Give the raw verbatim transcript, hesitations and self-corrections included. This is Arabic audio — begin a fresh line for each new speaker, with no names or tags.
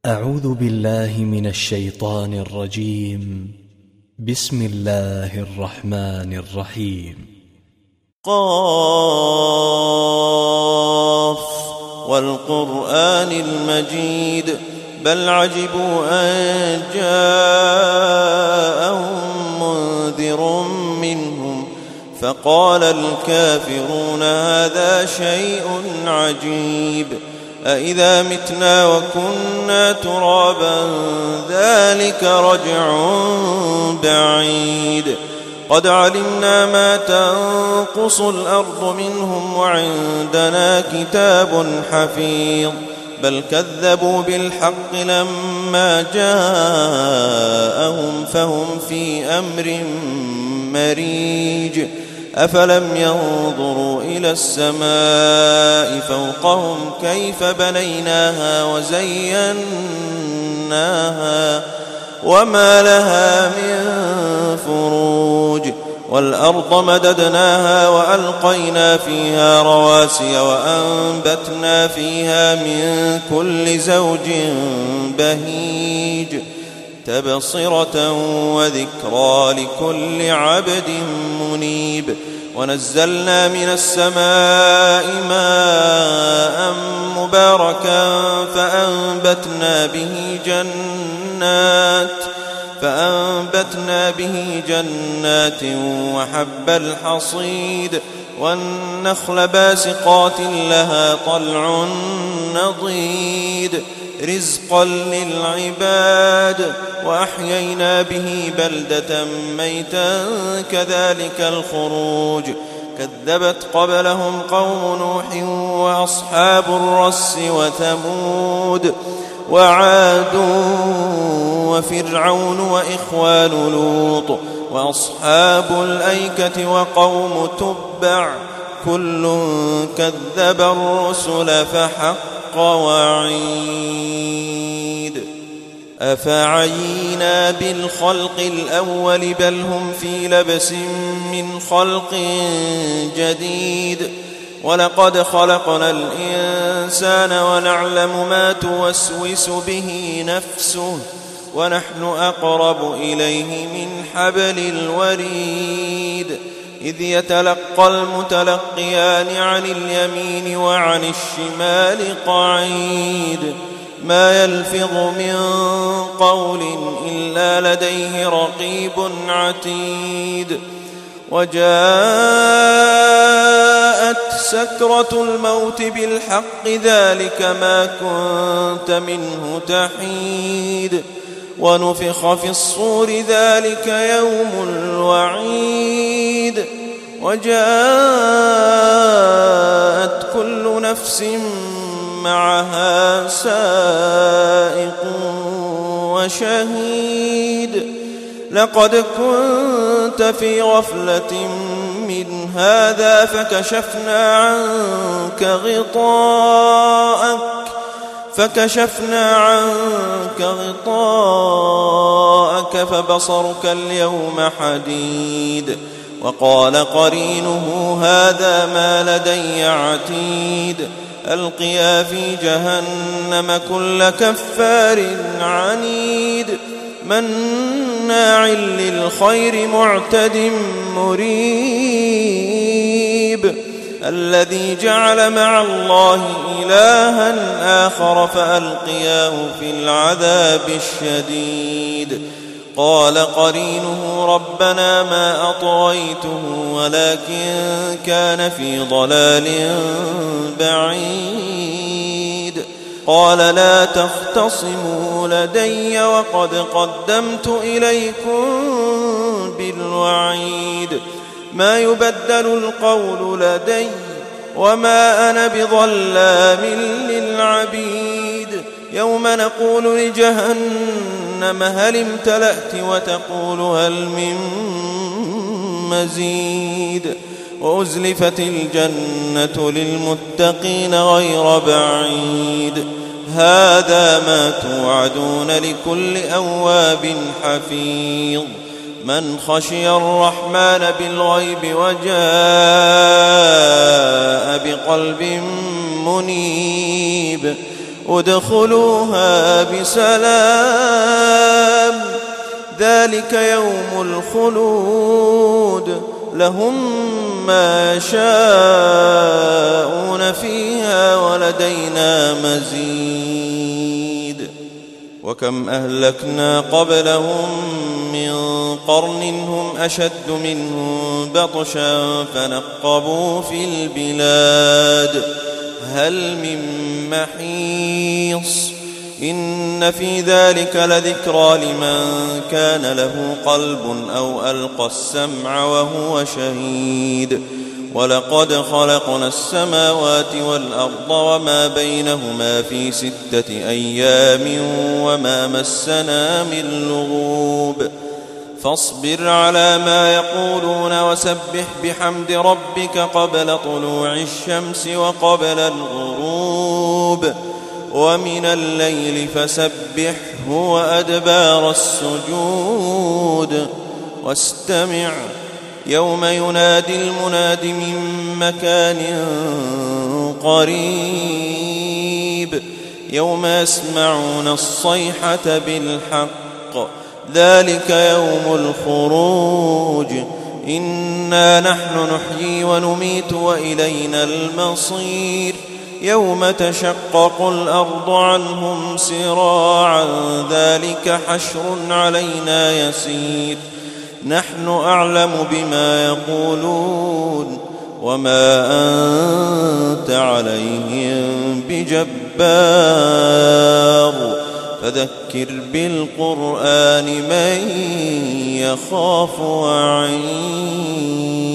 أعوذ بالله من الشيطان الرجيم. بسم الله الرحمن الرحيم.
قاف والقرآن المجيد بل عجبوا أن جاءهم منذر منهم فقال الكافرون هذا شيء عجيب أإذا متنا وكنا ترابا ذلك رجع بعيد قد علمنا ما تنقص الأرض منهم وعندنا كتاب حفيظ بل كذبوا بالحق لما جاءهم فهم في أمر مريج أفلم ينظروا إلى السماء فوقهم كيف بنيناها وزيناها وما لها من فروج والأرض مددناها وألقينا فيها رواسي وأنبتنا فيها من كل زوج بهيج تبصرة وذكرى لكل عبد منيب ونزلنا من السماء ماء مباركا فأنبتنا به جنات فأنبتنا به جنات وحب الحصيد والنخل باسقات لها طلع نضيد رزقا للعباد وأحيينا به بلدة ميتا كذلك الخروج كذبت قبلهم قوم نوح وأصحاب الرس وثمود وعاد وفرعون وإخوان لوط وأصحاب الأيكة وقوم تبع كل كذب الرسل فحق وعيد أفعينا بالخلق الأول بل هم في لبس من خلق جديد ولقد خلقنا الإنسان ونعلم ما توسوس به نفسه ونحن أقرب إليه من حبل الوريد إذ يتلقى المتلقيان عن اليمين وعن الشمال قعيد ما يلفظ من قول إلا لديه رقيب عتيد وجاءت سكرة الموت بالحق ذلك ما كنت منه تحيد ونفخ في الصور ذلك يوم الوعيد وجاءت كل نفس معها سائق وشهيد لقد كنت في غفلة من هذا فكشفنا عنك غطاءك فكشفنا عنك غطاءك فبصرك اليوم حديد وقال قرينه هذا ما لدي عتيد ألقيا في جهنم كل كفار عنيد مناع للخير معتد مريب الذي جعل مع الله إلها آخر فألقياه في العذاب الشديد قال قرينه ربنا ما أطغيته ولكن كان في ضلال بعيد قال لا تختصموا لدي وقد قدمت إليكم بالوعيد ما يبدل القول لدي وما أنا بظلام للعبيد يوم نقول لجهنم هل امتلأت وتقول هل من مزيد وأزلفت الجنة للمتقين غير بعيد هذا ما توعدون لكل أواب حفيظ من خشي الرحمن بالغيب وجاء بقلب منيب ادخلوها بسلام ذلك يوم الخلود لهم ما يشاءون فيها ولدينا مزيد. وكم أهلكنا قبلهم من قرن هم أشد منهم بطشا فنقبوا في البلاد هل من محيص إن في ذلك لذكرى لمن كان له قلب أو ألقى السمع وهو شهيد. ولقد خلقنا السماوات والأرض وما بينهما في ستة أيام وما مسنا من لغوب فاصبر على ما يقولون وسبح بحمد ربك قبل طلوع الشمس وقبل الغروب ومن الليل فسبحه وأدبار السجود واستمع يوم ينادي المناد من مكان قريب يوم يسمعون الصيحة بالحق ذلك يوم الخروج إنا نحن نحيي ونميت وإلينا المصير يوم تشقق الأرض عنهم سراعا ذلك حشر علينا يسير نحن أعلم بما يقولون وما أنت عليهم بجبار فذكر بالقرآن من يخاف وعيد.